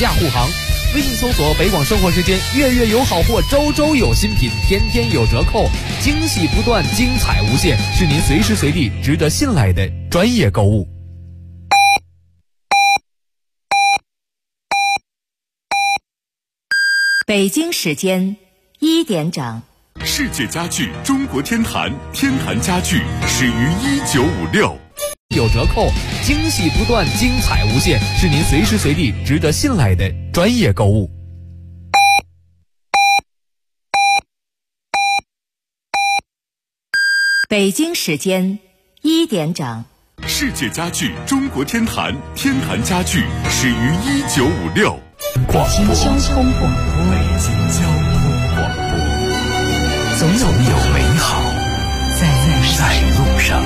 价护航。微信搜索北广生活时间，月月有好货，周周有新品，天天有折扣，惊喜不断，精彩无限，是您随时随地值得信赖的专业购物。 北京时间1点整。 世界家具中国天坛，天坛家具始于1956， 有折扣，惊喜不断，精彩无限，是您随时随地值得信赖的专业购物。 北京时间1点整。 世界家具中国天坛，天坛家具始于1956。 北京交通广播， 北京交通广播， 总有美好在路上。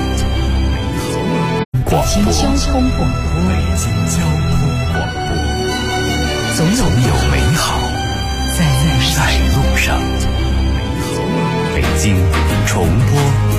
北京交通广播， 北京交通广播， 总有美好在路上。 北京重播。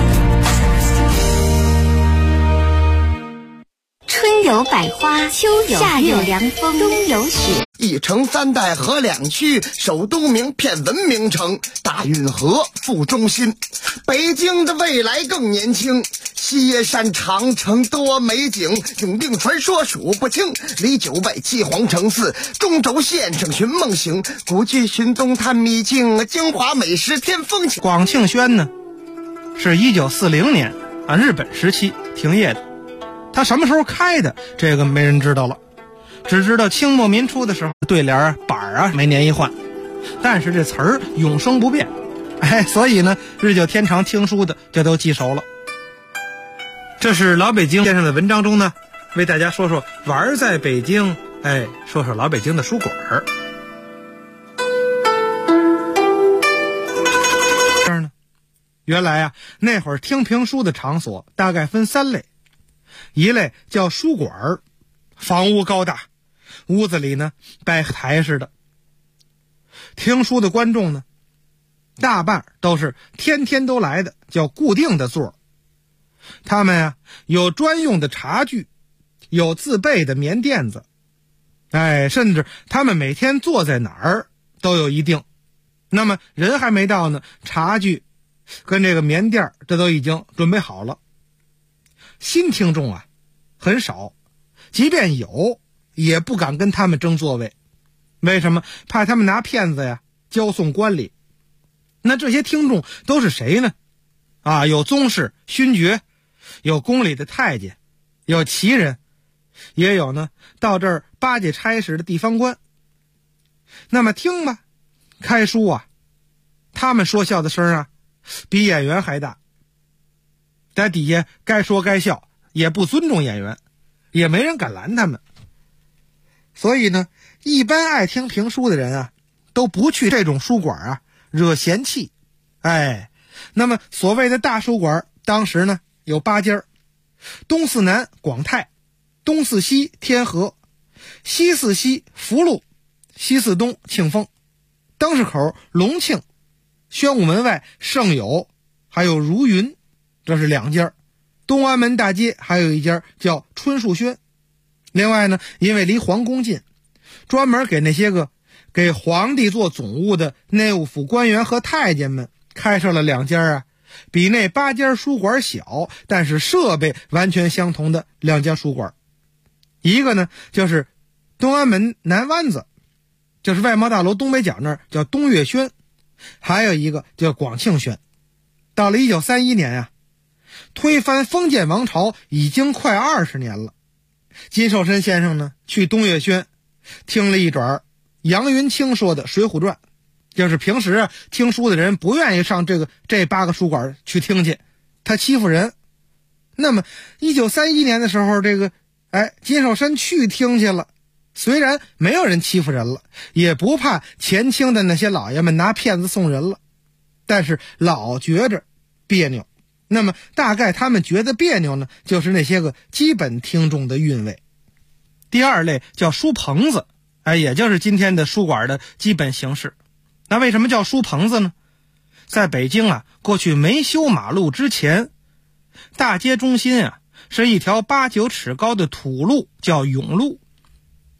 春有百花，秋有夏有凉风，冬有雪。 一城三代合两区，首都名片文明城，大运河副中心。北京的未来更年轻，西耶山长城多美景，永定传说数不清。离九外七皇城寺，中轴线上寻梦行，古迹寻踪探秘境，京华美食添风情。 广庆轩呢，是1940年日本时期停业的。它什么时候开的，这个没人知道了，只知道清末民初的时候，对联板每年一换，但是这词儿永生不变，所以呢，日久天长听书的就都记熟了。这是老北京先生的文章中呢，为大家说说玩在北京，说说老北京的书馆儿。这儿呢，原来那会儿听评书的场所大概分3类。一类叫书馆，房屋高大，屋子里呢摆台似的。听书的观众呢，大半都是天天都来的，叫固定的座。他们有专用的茶具，有自备的棉垫子，甚至他们每天坐在哪儿都有一定。那么人还没到呢，茶具跟这个棉垫这都已经准备好了。新听众很少，即便有也不敢跟他们争座位。为什么？怕他们拿骗子交送官里。那这些听众都是谁呢？有宗室勋爵，有宫里的太监，有旗人，也有呢到这儿巴结差事的地方官。那么听吧，开书他们说笑的声比演员还大，在底下该说该笑，也不尊重演员，也没人敢拦他们。所以呢，一般爱听评书的人都不去这种书馆惹嫌弃。那么所谓的大书馆，当时呢有8家，东四南广泰，东四西天河，西四西福禄，西四东庆丰，灯市口隆庆，宣武门外盛友，还有如云，这是2家。东安门大街还有一家叫春树轩。另外呢，因为离皇宫近，专门给那些个给皇帝做总务的内务府官员和太监们开设了2家比那8家书馆小，但是设备完全相同的2家书馆。一个呢就是东安门南湾子，就是外贸大楼东北角那儿叫东岳轩，还有一个叫广庆轩。到了1931年推翻封建王朝已经快20年了。金寿申先生呢去东岳轩听了一转杨云清说的《水浒传》，就是平时听书的人不愿意上这8个书馆去听去，他欺负人。那么1931年的时候，金寿申去听去了，虽然没有人欺负人了，也不怕前清的那些老爷们拿骗子送人了，但是老觉着别扭。那么大概他们觉得别扭呢，就是那些个基本听众的韵味。第2类叫书棚子，也就是今天的书馆的基本形式。那为什么叫书棚子呢？在北京过去没修马路之前，大街中心是一条8、9尺高的土路，叫甬路。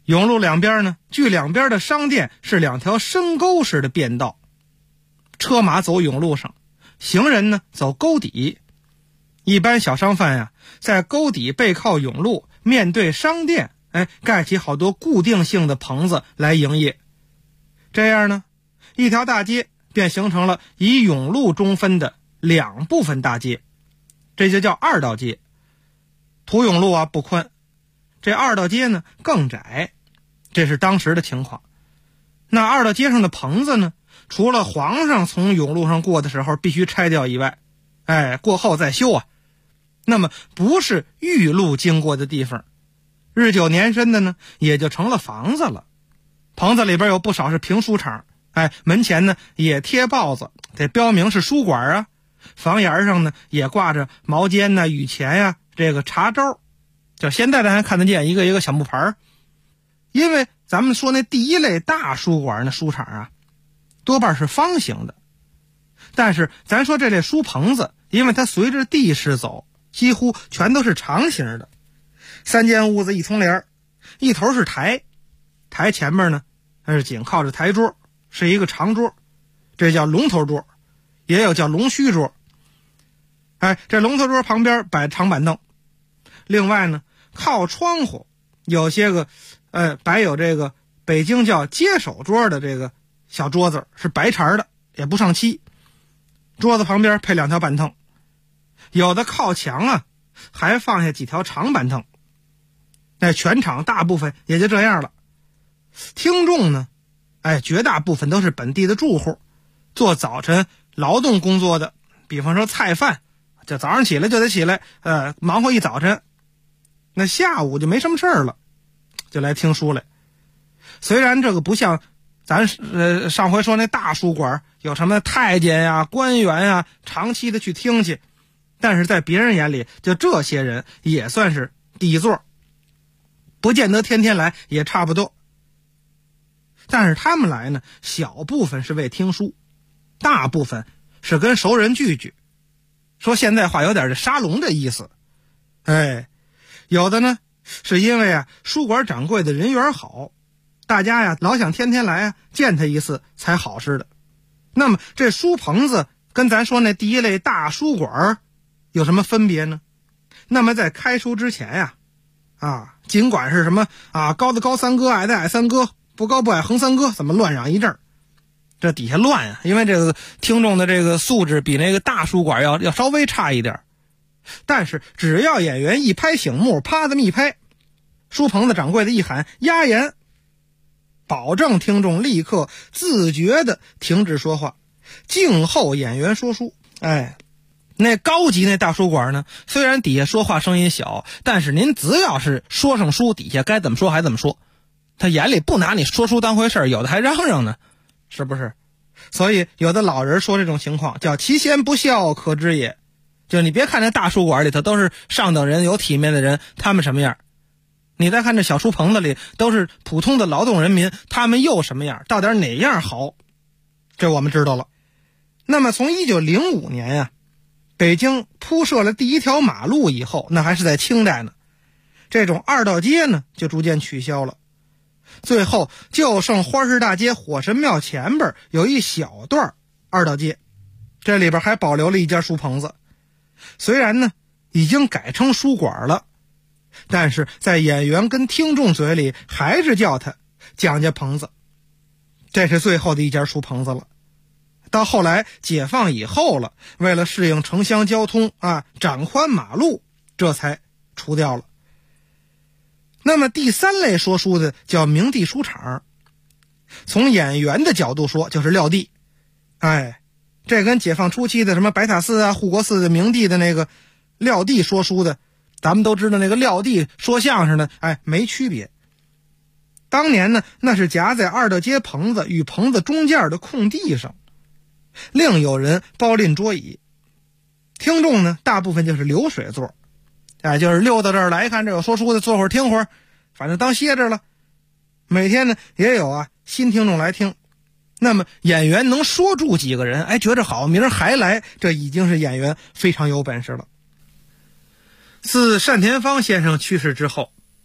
甬路两边呢，距两边的商店是2条深沟式的便道，车马走甬路上，行人呢走沟底。一般小商贩呀，在沟底背靠甬路，面对商店，盖起好多固定性的棚子来营业。这样呢，一条大街便形成了以甬路中分的2部分大街，这就叫二道街。土甬路啊不宽，这二道街呢更窄，这是当时的情况。那二道街上的棚子呢，除了皇上从甬路上过的时候必须拆掉以外，过后再修啊。那么不是御路经过的地方，日久年深的呢，也就成了房子了。棚子里边有不少是评书场，门前呢也贴报子，得标明是书馆啊。房檐上呢也挂着毛尖呐、雨钱呀、这个茶粥，就现在咱还看得见一个一个小木牌。因为咱们说那第一类大书馆那书场啊，多半是方形的，但是咱说这类书棚子，因为它随着地势走，几乎全都是长形的。3间屋子一重帘，一头是台，台前面呢是紧靠着台桌，是一个长桌，这叫龙头桌，也有叫龙须桌。这龙头桌旁边摆长板凳，另外呢靠窗户有些个摆有这个北京叫接手桌的这个小桌子，是白茬的，也不上漆。桌子旁边配2条板凳，有的靠墙啊还放下几条长板凳。全场大部分也就这样了。听众呢绝大部分都是本地的住户，做早晨劳动工作的，比方说菜贩，就早上起来就得起来忙活一早晨，那下午就没什么事儿了，就来听书来。虽然这个不像咱上回说那大书馆有什么太监呀、官员呀长期的去听去，但是在别人眼里，就这些人也算是底座，不见得天天来也差不多。但是他们来呢，小部分是为听书，大部分是跟熟人聚聚，说现在话有点这沙龙的意思。有的呢是因为书馆掌柜的人缘好，大家呀老想天天来见他一次才好似的。那么这书棚子跟咱说那第一类大书馆有什么分别呢？那么在开书之前尽管是什么高的高三哥，矮的矮三哥，不高不矮横三哥，怎么乱嚷一阵，这底下乱因为这个听众的这个素质比那个大书馆要稍微差一点。但是只要演员一拍醒目，啪这么一拍，书棚子掌柜的一喊压言，保证听众立刻自觉的停止说话，静候演员说书。那高级那大书馆呢，虽然底下说话声音小，但是您只要是说上书，底下该怎么说还怎么说，他眼里不拿你说书当回事，有的还嚷嚷呢，是不是？所以有的老人说这种情况叫其贤不肖可知也，就你别看那大书馆里头都是上等人有体面的人，他们什么样，你再看这小书棚子里都是普通的劳动人民，他们又什么样，到底哪样好，这我们知道了。那么从1905年北京铺设了第一条马路以后，那还是在清代呢，这种二道街呢就逐渐取消了，最后就剩花市大街火神庙前边有一小段二道街，这里边还保留了一家书棚子，虽然呢已经改成书馆了，但是在演员跟听众嘴里还是叫它蒋家棚子，这是最后的一家书棚子了。到后来解放以后了，为了适应城乡交通展宽马路，这才除掉了。那么第3类说书的叫明地书场，从演员的角度说就是撂地。这跟解放初期的什么白塔寺护国寺的明地的那个撂地说书的，咱们都知道那个撂地说相声的没区别。当年呢，那是夹在二道街棚子与棚子中间的空地上，另有人包赁桌椅，听众呢大部分就是流水座，就是溜到这儿来看这有说书的，坐会儿听会儿，反正当歇着了。每天呢也有新听众来听，那么演员能说住几个人，觉着好，明儿还来，这已经是演员非常有本事了。自单田芳先生去世之后，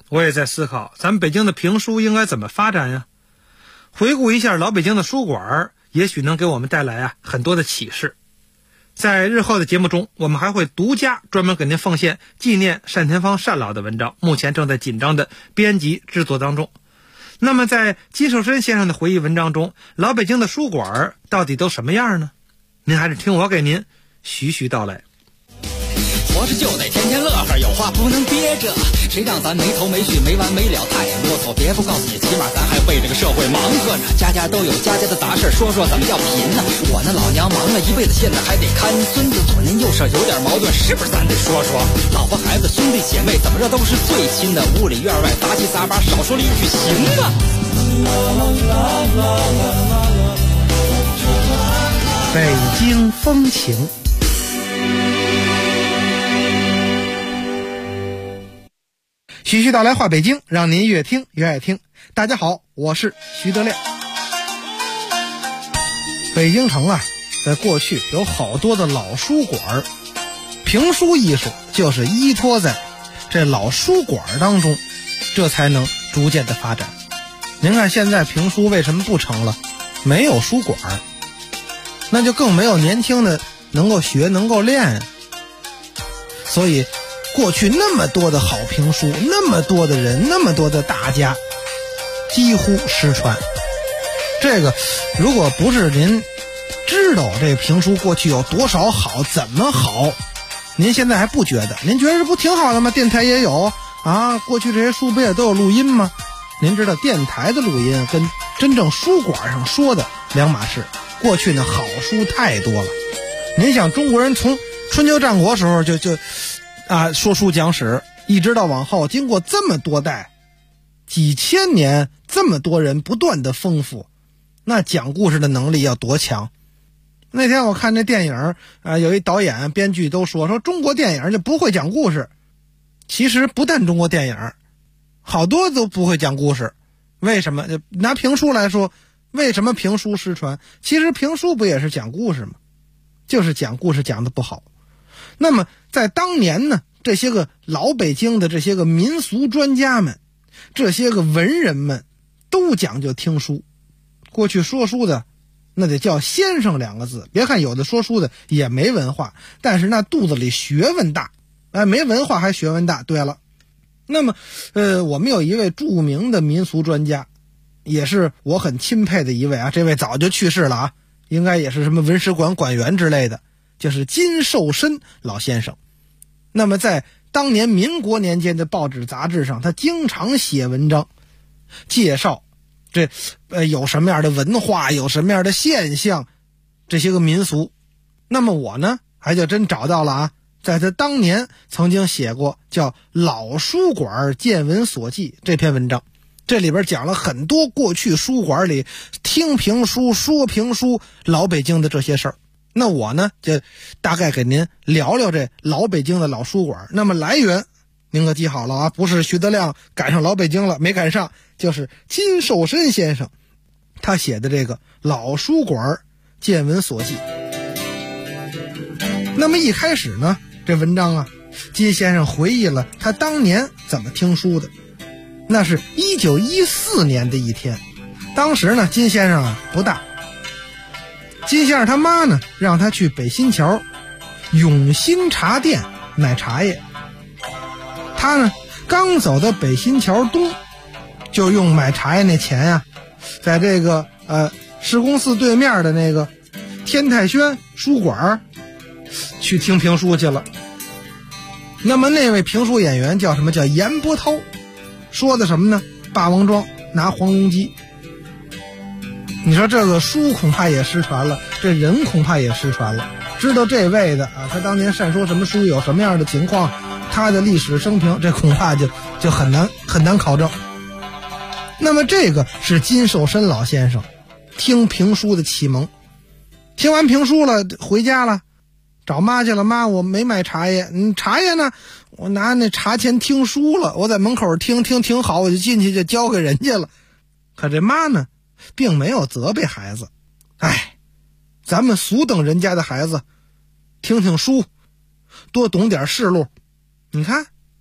我也在思考咱们北京的评书应该怎么发展呀。回顾一下老北京的书馆，也许能给我们带来很多的启示。在日后的节目中，我们还会独家专门给您奉献纪念单田芳单老的文章，目前正在紧张的编辑制作当中。那么在金寿申先生的回忆文章中，老北京的书馆到底都什么样呢？您还是听我给您徐徐道来。 活着就得天天乐呵，有话不能憋着，谁让咱没头没绪没完没了，太啰嗦。别不告诉你，起码咱还为这个社会忙活呢。家家都有家家的杂事，说说怎么叫贫呢？我那老娘忙了一辈子，现在还得看孙子，左邻右舍有点矛盾，是不是咱得说说？老婆孩子兄弟姐妹怎么着都是最亲的，屋里院外杂七杂八，少说了一句行吗？ 北京风情。徐徐道来话北京，让您越听越爱听。大家好，我是徐德亮。北京城在过去有好多的老书馆，评书艺术就是依托在这老书馆当中，这才能逐渐的发展。您看现在评书为什么不成了？没有书馆，那就更没有年轻的能够学能够练。所以过去那么多的好评书，那么多的人，那么多的大家，几乎失传。这个如果不是您知道这评书过去有多少好，怎么好，您现在还不觉得？您觉得这不挺好的吗？电台也有过去这些书不也都有录音吗？您知道电台的录音跟真正书馆上说的两码事。过去呢好书太多了，您想中国人从春秋战国时候就说书讲史，一直到往后经过这么多代几千年，这么多人不断的丰富，那讲故事的能力要多强。那天我看这电影有一导演编剧都说中国电影就不会讲故事。其实不但中国电影，好多都不会讲故事。为什么？就拿评书来说，为什么评书失传？其实评书不也是讲故事吗？就是讲故事讲得不好。那么在当年呢，这些个老北京的这些个民俗专家们，这些个文人们都讲究听书。过去说书的那得叫先生两个字，别看有的说书的也没文化，但是那肚子里学问大，没文化还学问大。对了，那么我们有一位著名的民俗专家，也是我很钦佩的一位这位早就去世了应该也是什么文史馆馆员之类的，就是金寿申老先生。那么在当年民国年间的报纸杂志上，他经常写文章介绍这有什么样的文化，有什么样的现象，这些个民俗。那么我呢还就真找到了在他当年曾经写过叫《老书馆见闻所记》这篇文章，这里边讲了很多过去书馆里听评书说评书老北京的这些事儿。那我呢就大概给您聊聊这老北京的老书馆。那么来源您可记好了不是徐德亮赶上老北京了没赶上，就是金寿申先生他写的这个《老书馆见闻所记》。那么一开始呢，这文章金先生回忆了他当年怎么听书的。那是1914年的一天，当时呢金先生不大，金先生他妈呢让他去北新桥永新茶店买茶叶。他呢刚走到北新桥东，就用买茶叶那钱在这个市公寺对面的那个天泰轩书馆去听评书去了。那么那位评书演员叫什么？叫严波涛。说的什么呢？霸王庄拿黄龙鸡。你说这个书恐怕也失传了，这人恐怕也失传了。知道这位的他当年善说什么书，有什么样的情况，他的历史生平，这恐怕就很难考证。那么这个是金寿申老先生听评书的启蒙。听完评书了，回家了，找妈去了。妈，我没买茶叶。茶叶呢？我拿那茶钱听书了，我在门口听好，我就进去就交给人家了。可这妈呢并没有责备孩子，咱们俗等人家的孩子听听书，多懂点事路。你看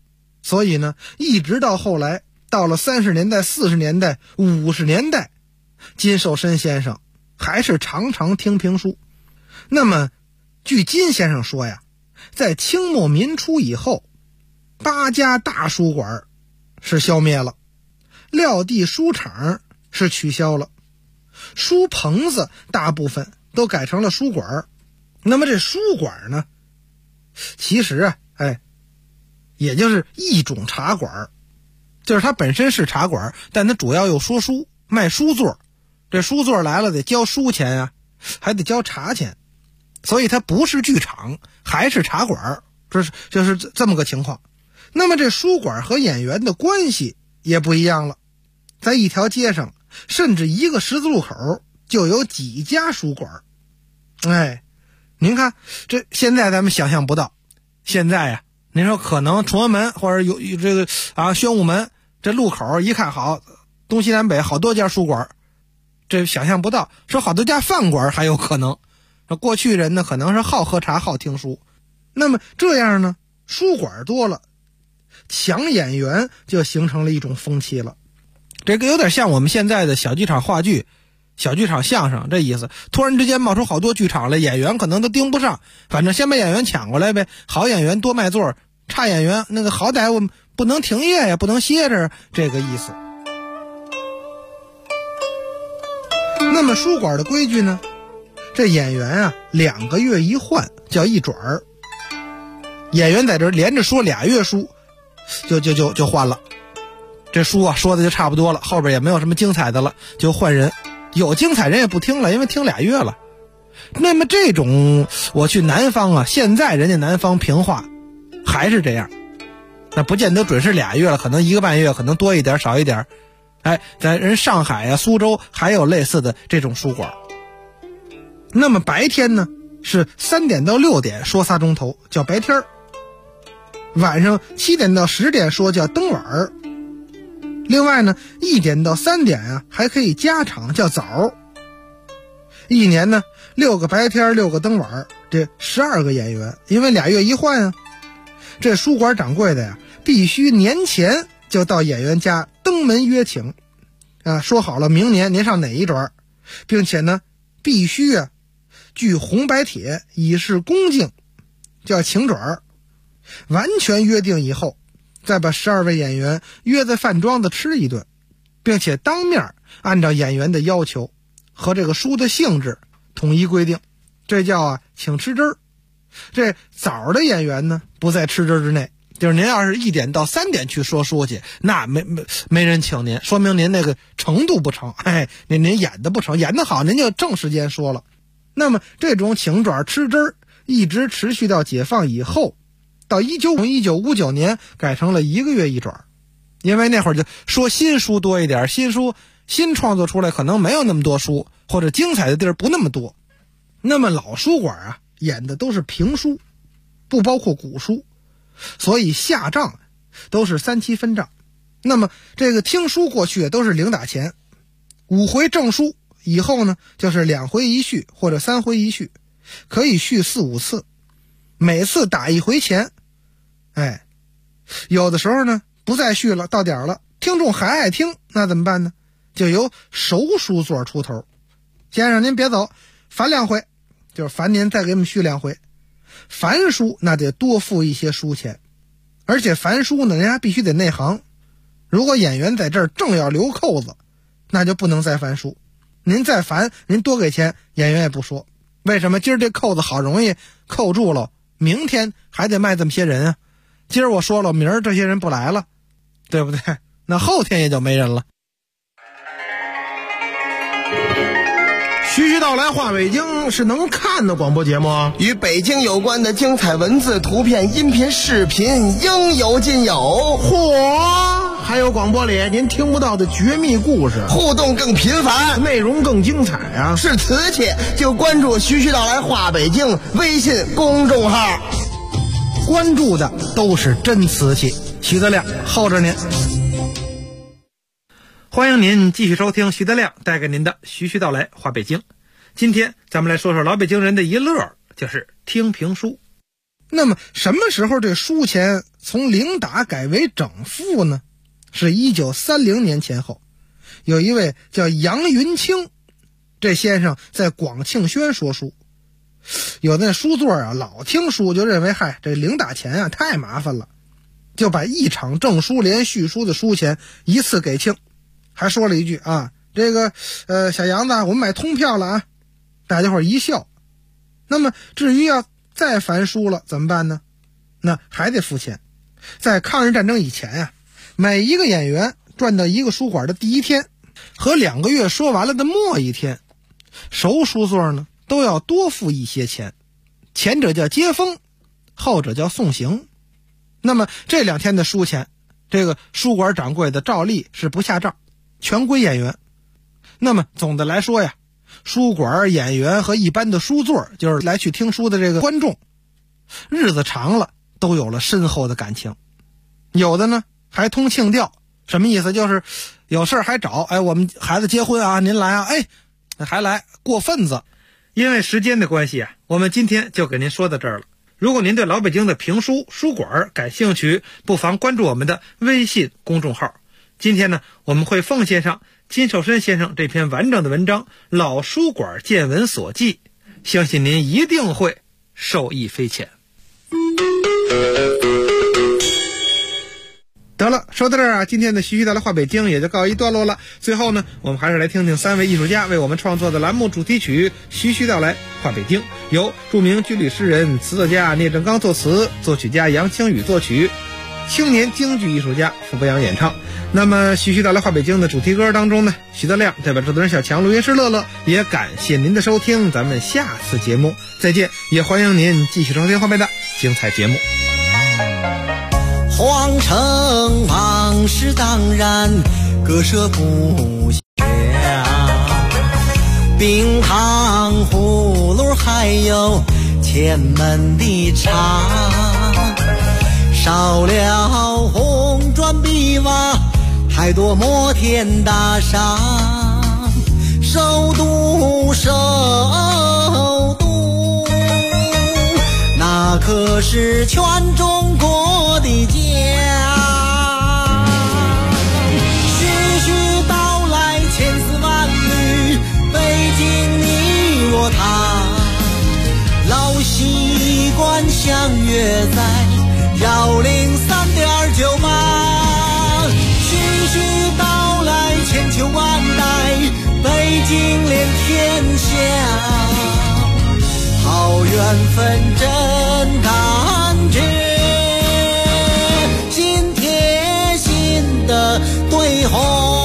所以呢，一直到后来，到了30年代、40年代、50年代，金寿申先生还是常常听评书。那么据金先生说呀，在清末民初以后，8家大书馆是消灭了，撂地书场是取消了，书棚子大部分都改成了书馆。那么这书馆呢，其实啊，也就是一种茶馆，就是它本身是茶馆，但它主要又说书，卖书座。这书座来了得交书钱啊，还得交茶钱，所以它不是剧场，还是茶馆，就是这么个情况。那么这书馆和演员的关系也不一样了，在一条街上，甚至一个十字路口就有几家书馆。您看这现在咱们想象不到，现在呀，您说可能崇文门或者有这个宣武门这路口一看好，东西南北好多家书馆，这想象不到。说好多家饭馆还有可能，过去人呢可能是好喝茶好听书，那么这样呢，书馆多了，抢演员就形成了一种风气了。这个有点像我们现在的小剧场话剧、小剧场相声这意思，突然之间冒出好多剧场来，演员可能都盯不上，反正先把演员抢过来呗，好演员多卖座，差演员那个好歹我们不能停业呀，不能歇着，这个意思。那么书馆的规矩呢，这演员啊2个月一换，叫一转儿。演员在这连着说2月书，就换了。这书啊说的就差不多了，后边也没有什么精彩的了，就换人。有精彩人也不听了，因为听2月了。那么这种我去南方啊，现在人家南方评话还是这样，那不见得准是2月了，可能1个半月，可能多一点少一点。在人上海啊、苏州还有类似的这种书馆。那么白天呢是3点到6点说3钟头，叫白天；晚上7点到10点说叫灯晚。另外呢1点到3点啊还可以加场，叫早。一年呢6个白天6个灯晚，这12个演员，因为2月一换啊。这书馆掌柜的呀必须年前就到演员家登门约请说好了明年您上哪一转，并且呢必须具红白帖以示恭敬，叫请转。完全约定以后，再把12位演员约在饭庄子吃一顿，并且当面按照演员的要求和这个书的性质统一规定，这叫请吃汁儿。这早的演员呢不在吃汁之内，就是您要是1点到3点去说书去，那没人请您，说明您那个程度不成，您演的不成，演得好您就正时间说了。那么这种请转吃汁儿一直持续到解放以后，到1959年改成了1个月一转，因为那会儿就说新书多一点，新书新创作出来可能没有那么多书，或者精彩的地儿不那么多。那么老书馆演的都是评书，不包括古书，所以下账都是3期分账。那么这个听书过去都是零打钱，5回正书以后呢就是2回一续或者3回一续，可以续4、5次，每次打1回钱。有的时候呢不再续了，到点了听众还爱听，那怎么办呢？就由熟书座出头，先生您别走，烦2回，就是烦您再给我们续2回。繁书那得多付一些书钱，而且繁书呢人家必须得内行，如果演员在这儿正要留扣子，那就不能再繁书。您再繁您多给钱，演员也不说。为什么？今儿这扣子好容易扣住了，明天还得卖这么些人啊。今儿我说了，明儿这些人不来了，对不对？那后天也就没人了。 徐徐道来话北京是能看的广播节目， 与北京有关的精彩文字、图片、音频、视频应有尽有。 嚯！还有广播里您听不到的绝密故事， 互动更频繁， 内容更精彩啊！ 是瓷器就关注徐徐道来话北京微信公众号， 关注的都是真瓷器。徐德亮候着您。欢迎您继续收听徐德亮带给您的徐徐道来话北京。今天咱们来说说老北京人的一乐，就是听评书。 那么什么时候这书钱从零打改为整付呢？是1930年前后，有一位叫杨云清，这先生在广庆轩说书，有的那书座啊，老听书就认为这零打钱啊太麻烦了，就把一场正书连续书的书钱一次给清，还说了一句啊，这个小杨子，我们买通票了啊，大家伙一笑。那么至于要再繁书了怎么办呢？那还得付钱。在抗日战争以前啊，每一个演员转到一个书馆的第一天和2个月说完了的末一天，熟书座呢都要多付一些钱，前者叫接风，后者叫送行。那么这2天的书钱，这个书馆掌柜的照例是不下账，全归演员。那么总的来说呀，书馆演员和一般的书座，就是来去听书的这个观众，日子长了都有了深厚的感情。有的呢还通庆调，什么意思？就是有事还找，我们孩子结婚啊，您来啊，还来过份子。因为时间的关系啊，我们今天就给您说到这儿了。如果您对老北京的评书书馆感兴趣，不妨关注我们的微信公众号。今天呢，我们会奉献上金寿申先生这篇完整的文章《老书馆见闻所记》，相信您一定会受益匪浅。得了，说到这儿啊，今天的徐徐道来话北京也就告一段落了。最后呢，我们还是来听听3位艺术家为我们创作的栏目主题曲《徐徐道来话北京》，由著名军旅诗人、词作家聂正刚作词，作曲家杨清宇作曲，青年京剧艺术家傅北阳演唱。那么徐徐道来话北京的主题歌当中呢，徐德亮代表制作人小强、录音师乐乐，也感谢您的收听，咱们下次节目再见，也欢迎您继续收听后面的精彩节目。 皇城往事当然割舍不下，冰糖葫芦还有前门的茶，少了红砖碧瓦，太多摩天大厦，首都首都，那可是全中国的家。徐徐道来千丝万缕，北京你我他，老习惯相约在103.98，徐徐道来千秋万代，北京连天下，好缘分真感觉，心贴心的对话。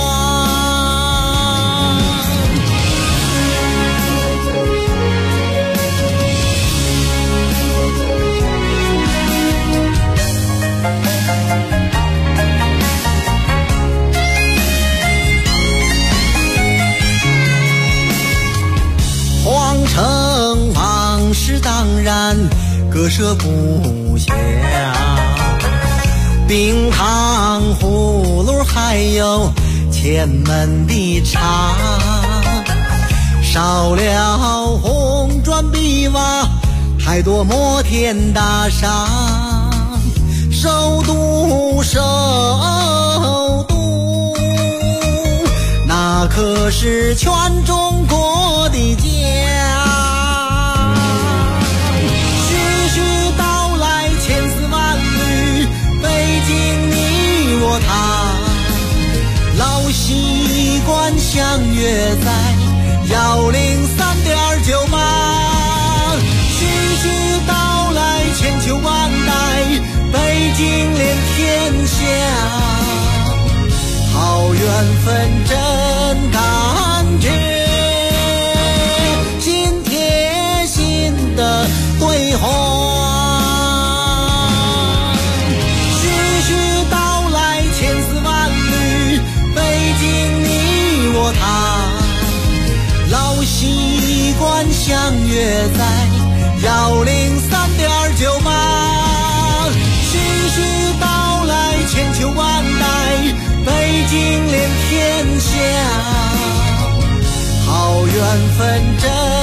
皇城往事当然割舍不下，冰糖葫芦还有前门的茶，少了红砖碧瓦，太多摩天大厦，首都首都，那可是全中国的家。徐徐道来千丝万缕，北京你我他，老习惯相约在103.98，徐徐道来千秋万代，北京连天下，好缘分真感觉，心贴心的对话。徐徐道来千丝万缕，北京你我他，老习惯相约在103.98，徐徐道来千秋万代，北京连天下，好缘分真